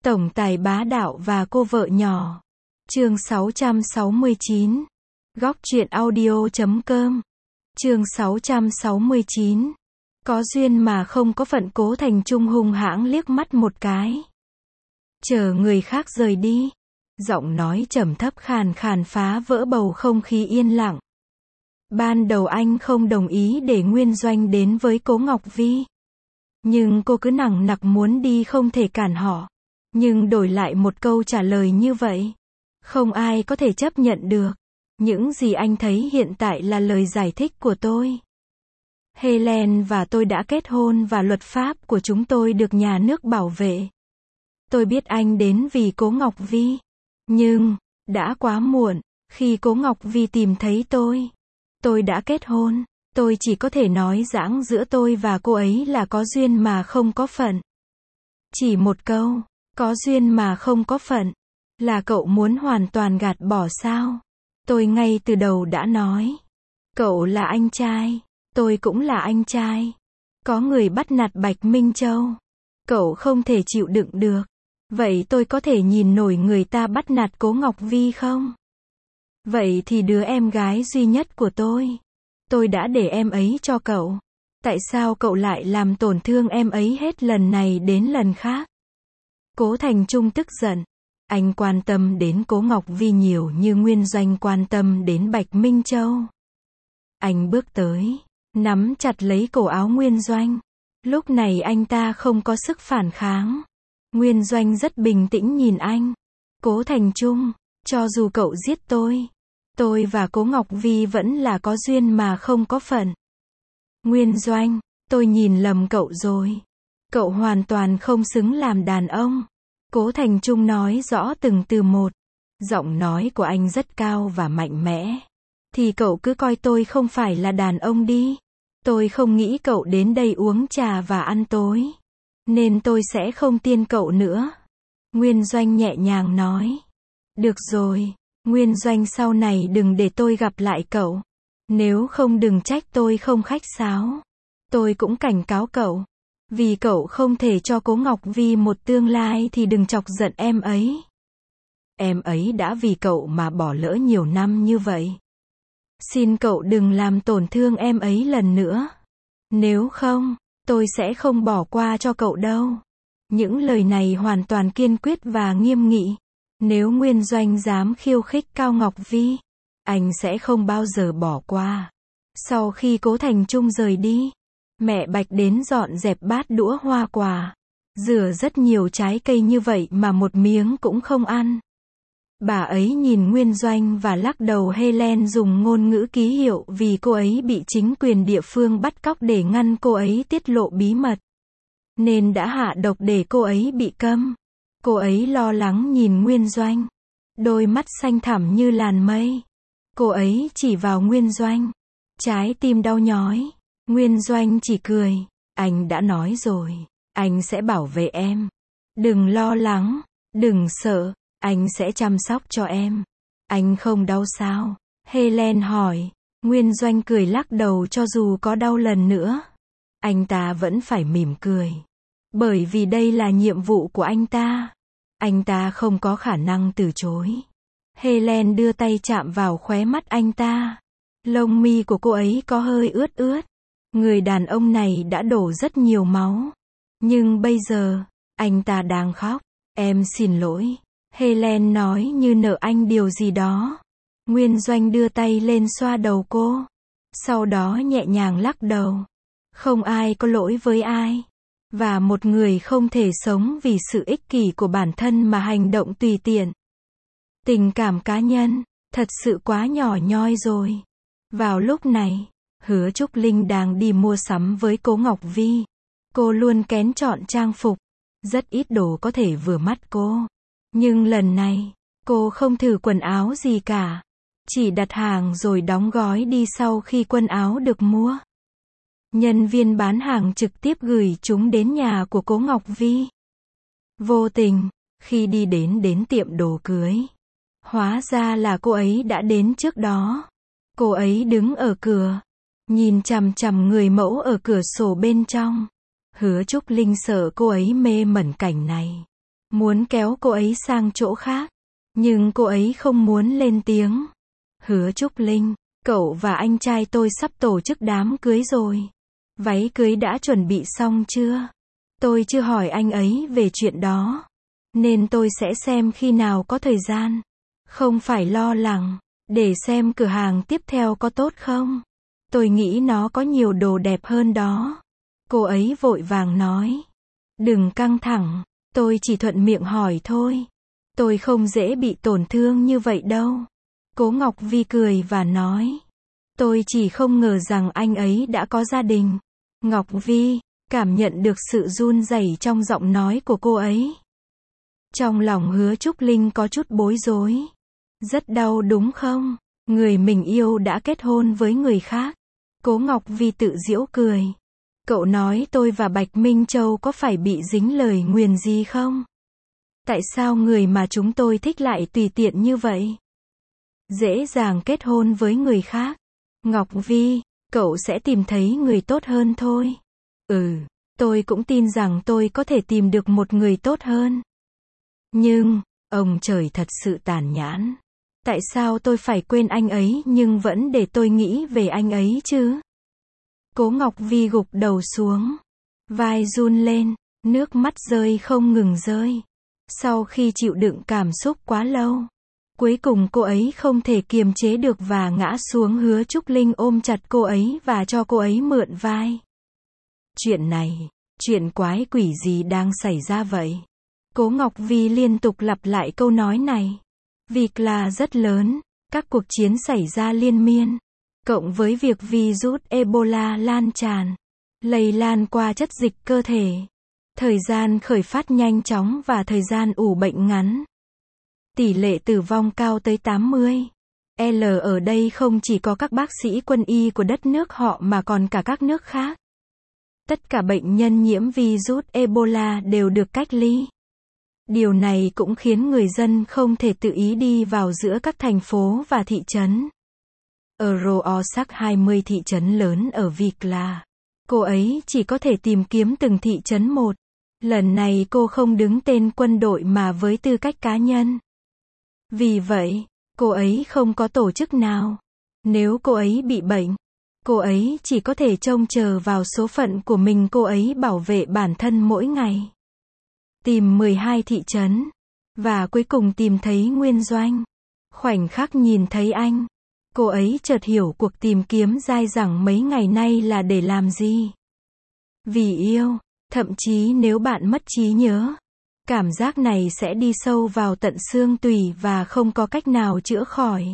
Tổng tài bá đạo và cô vợ nhỏ. Chương 669. Góc truyện audio.com. Chương 669. Có duyên mà không có phận. Cố Thành Trung hung hãng liếc mắt một cái. Chờ người khác rời đi. Giọng nói trầm thấp khàn khàn phá vỡ bầu không khí yên lặng. Ban đầu anh không đồng ý để Nguyên Doanh đến với Cố Ngọc Vi. Nhưng cô cứ nằng nặc muốn đi không thể cản họ. Nhưng đổi lại một câu trả lời như vậy, không ai có thể chấp nhận được. Những gì anh thấy hiện tại là lời giải thích của tôi. Helen và tôi đã kết hôn và luật pháp của chúng tôi được nhà nước bảo vệ. Tôi biết anh đến vì Cố Ngọc Vi. Nhưng, đã quá muộn, khi Cố Ngọc Vi tìm thấy tôi đã kết hôn. Tôi chỉ có thể nói giãng giữa tôi và cô ấy là có duyên mà không có phận. Chỉ một câu, có duyên mà không có phận, là cậu muốn hoàn toàn gạt bỏ sao? Tôi ngay từ đầu đã nói. Cậu là anh trai, tôi cũng là anh trai. Có người bắt nạt Bạch Minh Châu. Cậu không thể chịu đựng được. Vậy tôi có thể nhìn nổi người ta bắt nạt Cố Ngọc Vi không? Vậy thì đứa em gái duy nhất của tôi đã để em ấy cho cậu. Tại sao cậu lại làm tổn thương em ấy hết lần này đến lần khác? Cố Thành Trung tức giận. Anh quan tâm đến Cố Ngọc Vi nhiều như Nguyên Doanh quan tâm đến Bạch Minh Châu. Anh bước tới, nắm chặt lấy cổ áo Nguyên Doanh. Lúc này anh ta không có sức phản kháng. Nguyên Doanh rất bình tĩnh nhìn anh. Cố Thành Trung, cho dù cậu giết tôi và Cố Ngọc Vi vẫn là có duyên mà không có phận. Nguyên Doanh, tôi nhìn lầm cậu rồi. Cậu hoàn toàn không xứng làm đàn ông. Cố Thành Trung nói rõ từng từ một. Giọng nói của anh rất cao và mạnh mẽ. Thì cậu cứ coi tôi không phải là đàn ông đi. Tôi không nghĩ cậu đến đây uống trà và ăn tối. Nên tôi sẽ không tiên cậu nữa. Nguyên Doanh nhẹ nhàng nói. Được rồi, Nguyên Doanh, sau này đừng để tôi gặp lại cậu. Nếu không đừng trách tôi không khách sáo. Tôi cũng cảnh cáo cậu. Vì cậu không thể cho Cố Ngọc Vi một tương lai thì đừng chọc giận em ấy. Em ấy đã vì cậu mà bỏ lỡ nhiều năm như vậy. Xin cậu đừng làm tổn thương em ấy lần nữa. Nếu không, tôi sẽ không bỏ qua cho cậu đâu. Những lời này hoàn toàn kiên quyết và nghiêm nghị. Nếu Nguyên Doanh dám khiêu khích Cao Ngọc Vi, anh sẽ không bao giờ bỏ qua. Sau khi Cố Thành Trung rời đi, mẹ Bạch đến dọn dẹp bát đũa hoa quả. Rửa rất nhiều trái cây như vậy mà một miếng cũng không ăn. Bà ấy nhìn Nguyên Doanh và lắc đầu. Helen dùng ngôn ngữ ký hiệu vì cô ấy bị chính quyền địa phương bắt cóc để ngăn cô ấy tiết lộ bí mật. Nên đã hạ độc để cô ấy bị câm. Cô ấy lo lắng nhìn Nguyên Doanh. Đôi mắt xanh thẳm như làn mây. Cô ấy chỉ vào Nguyên Doanh. Trái tim đau nhói. Nguyên Doanh chỉ cười. Anh đã nói rồi. Anh sẽ bảo vệ em. Đừng lo lắng. Đừng sợ. Anh sẽ chăm sóc cho em. Anh không đau sao? Helen hỏi. Nguyên Doanh cười lắc đầu. Cho dù có đau lần nữa, anh ta vẫn phải mỉm cười. Bởi vì đây là nhiệm vụ của anh ta. Anh ta không có khả năng từ chối. Helen đưa tay chạm vào khóe mắt anh ta. Lông mi của cô ấy có hơi ướt ướt. Người đàn ông này đã đổ rất nhiều máu. Nhưng bây giờ, anh ta đang khóc. Em xin lỗi. Helen nói như nợ anh điều gì đó. Nguyên Doanh đưa tay lên xoa đầu cô. Sau đó nhẹ nhàng lắc đầu. Không ai có lỗi với ai. Và một người không thể sống vì sự ích kỷ của bản thân mà hành động tùy tiện. Tình cảm cá nhân, thật sự quá nhỏ nhoi rồi. Vào lúc này, Hứa Trúc Linh đang đi mua sắm với Cố Ngọc Vi. Cô luôn kén chọn trang phục. Rất ít đồ có thể vừa mắt cô. Nhưng lần này, cô không thử quần áo gì cả. Chỉ đặt hàng rồi đóng gói đi sau khi quần áo được mua. Nhân viên bán hàng trực tiếp gửi chúng đến nhà của Cố Ngọc Vi. Vô tình, khi đi đến tiệm đồ cưới, hóa ra là cô ấy đã đến trước đó. Cô ấy đứng ở cửa, nhìn chằm chằm người mẫu ở cửa sổ bên trong. Hứa Trúc Linh sợ cô ấy mê mẩn cảnh này. muốn kéo cô ấy sang chỗ khác. Nhưng cô ấy không muốn lên tiếng. Hứa Trúc Linh, cậu và anh trai tôi sắp tổ chức đám cưới rồi. Váy cưới đã chuẩn bị xong chưa? Tôi chưa hỏi anh ấy về chuyện đó. Nên tôi sẽ xem khi nào có thời gian. Không phải lo lắng. Để xem cửa hàng tiếp theo có tốt không? Tôi nghĩ nó có nhiều đồ đẹp hơn đó. Cô ấy vội vàng nói. Đừng căng thẳng, tôi chỉ thuận miệng hỏi thôi. Tôi không dễ bị tổn thương như vậy đâu. Cố Ngọc Vi cười và nói. Tôi chỉ không ngờ rằng anh ấy đã có gia đình. Ngọc Vi cảm nhận được sự run rẩy trong giọng nói của cô ấy. Trong lòng Hứa Trúc Linh có chút bối rối. Rất đau đúng không? Người mình yêu đã kết hôn với người khác. Cố Ngọc Vi tự giễu cười. Cậu nói tôi và Bạch Minh Châu có phải bị dính lời nguyền gì không? Tại sao người mà chúng tôi thích lại tùy tiện như vậy? Dễ dàng kết hôn với người khác. Ngọc Vi, cậu sẽ tìm thấy người tốt hơn thôi. Tôi cũng tin rằng tôi có thể tìm được một người tốt hơn. Nhưng, ông trời thật sự tàn nhẫn. Tại sao tôi phải quên anh ấy nhưng vẫn để tôi nghĩ về anh ấy chứ? Cố Ngọc Vi gục đầu xuống. Vai run lên, nước mắt rơi không ngừng rơi. Sau khi chịu đựng cảm xúc quá lâu, cuối cùng cô ấy không thể kiềm chế được và ngã xuống. Hứa Trúc Linh ôm chặt cô ấy và cho cô ấy mượn vai. Chuyện quái quỷ gì đang xảy ra vậy? Cố Ngọc Vi liên tục lặp lại câu nói này. Việc là rất lớn, các cuộc chiến xảy ra liên miên. Cộng với việc virus Ebola lan tràn, lây lan qua chất dịch cơ thể. Thời gian khởi phát nhanh chóng và thời gian ủ bệnh ngắn. Tỷ lệ tử vong cao tới 80. Ở đây không chỉ có các bác sĩ quân y của đất nước họ mà còn cả các nước khác. Tất cả bệnh nhân nhiễm virus Ebola đều được cách ly. Điều này cũng khiến người dân không thể tự ý đi vào giữa các thành phố và thị trấn. Ở Rorschach 20 thị trấn lớn ở Vikla, cô ấy chỉ có thể tìm kiếm từng thị trấn một. Lần này cô không đứng tên quân đội mà với tư cách cá nhân. Vì vậy, cô ấy không có tổ chức nào. Nếu cô ấy bị bệnh, cô ấy chỉ có thể trông chờ vào số phận của mình. Cô ấy bảo vệ bản thân mỗi ngày. Tìm 12 thị trấn. Và cuối cùng tìm thấy Nguyên Doanh. Khoảnh khắc nhìn thấy anh, cô ấy chợt hiểu cuộc tìm kiếm dai dẳng mấy ngày nay là để làm gì. Vì yêu, thậm chí nếu bạn mất trí nhớ, cảm giác này sẽ đi sâu vào tận xương tủy và không có cách nào chữa khỏi.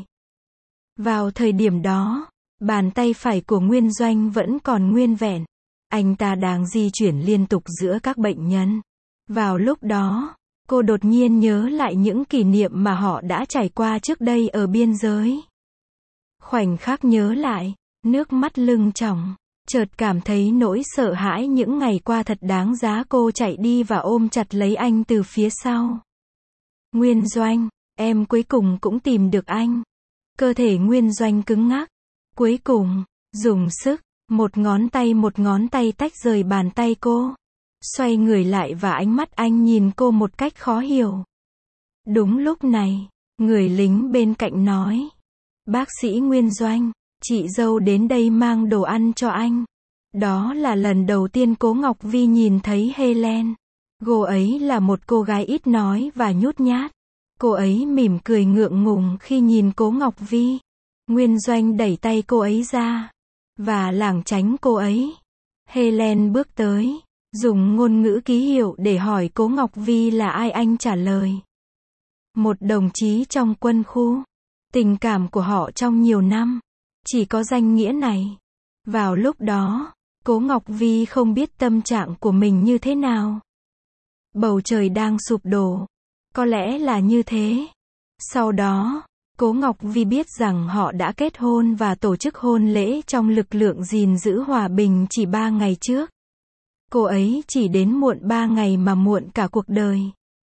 Vào thời điểm đó, bàn tay phải của Nguyên Doanh vẫn còn nguyên vẹn. Anh ta đang di chuyển liên tục giữa các bệnh nhân. Vào lúc đó, cô đột nhiên nhớ lại những kỷ niệm mà họ đã trải qua trước đây ở biên giới. Khoảnh khắc nhớ lại, nước mắt lưng tròng, chợt cảm thấy nỗi sợ hãi những ngày qua thật đáng giá. Cô chạy đi và ôm chặt lấy anh từ phía sau. Nguyên Doanh, em cuối cùng cũng tìm được anh. Cơ thể Nguyên Doanh cứng ngắc. Cuối cùng, dùng sức, một ngón tay tách rời bàn tay cô. Xoay người lại và ánh mắt anh nhìn cô một cách khó hiểu. Đúng lúc này, người lính bên cạnh nói. Bác sĩ Nguyên Doanh, chị dâu đến đây mang đồ ăn cho anh. Đó là lần đầu tiên Cố Ngọc Vi nhìn thấy Helen. Cô ấy là một cô gái ít nói và nhút nhát. Cô ấy mỉm cười ngượng ngùng khi nhìn Cố Ngọc Vi. Nguyên Doanh đẩy tay cô ấy ra và lảng tránh cô ấy. Helen bước tới, dùng ngôn ngữ ký hiệu để hỏi Cố Ngọc Vi là ai. Anh trả lời. Một đồng chí trong quân khu. Tình cảm của họ trong nhiều năm chỉ có danh nghĩa này. Vào lúc đó, Cố Ngọc Vi không biết tâm trạng của mình như thế nào. Bầu trời đang sụp đổ. Có lẽ là như thế. Sau đó, Cố Ngọc Vi biết rằng họ đã kết hôn và tổ chức hôn lễ trong lực lượng gìn giữ hòa bình chỉ 3 ngày trước. Cô ấy chỉ đến muộn 3 ngày mà muộn cả cuộc đời.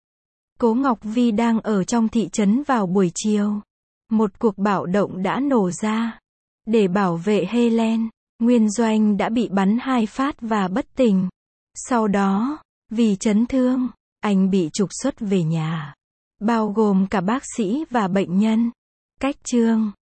Cố Ngọc Vi đang ở trong thị trấn vào buổi chiều. Một cuộc bạo động đã nổ ra. Để bảo vệ Helen, Nguyên Doanh đã bị bắn 2 phát và bất tỉnh. Sau đó, vì chấn thương, Anh bị trục xuất về nhà. Bao gồm cả bác sĩ và bệnh nhân. Cách chương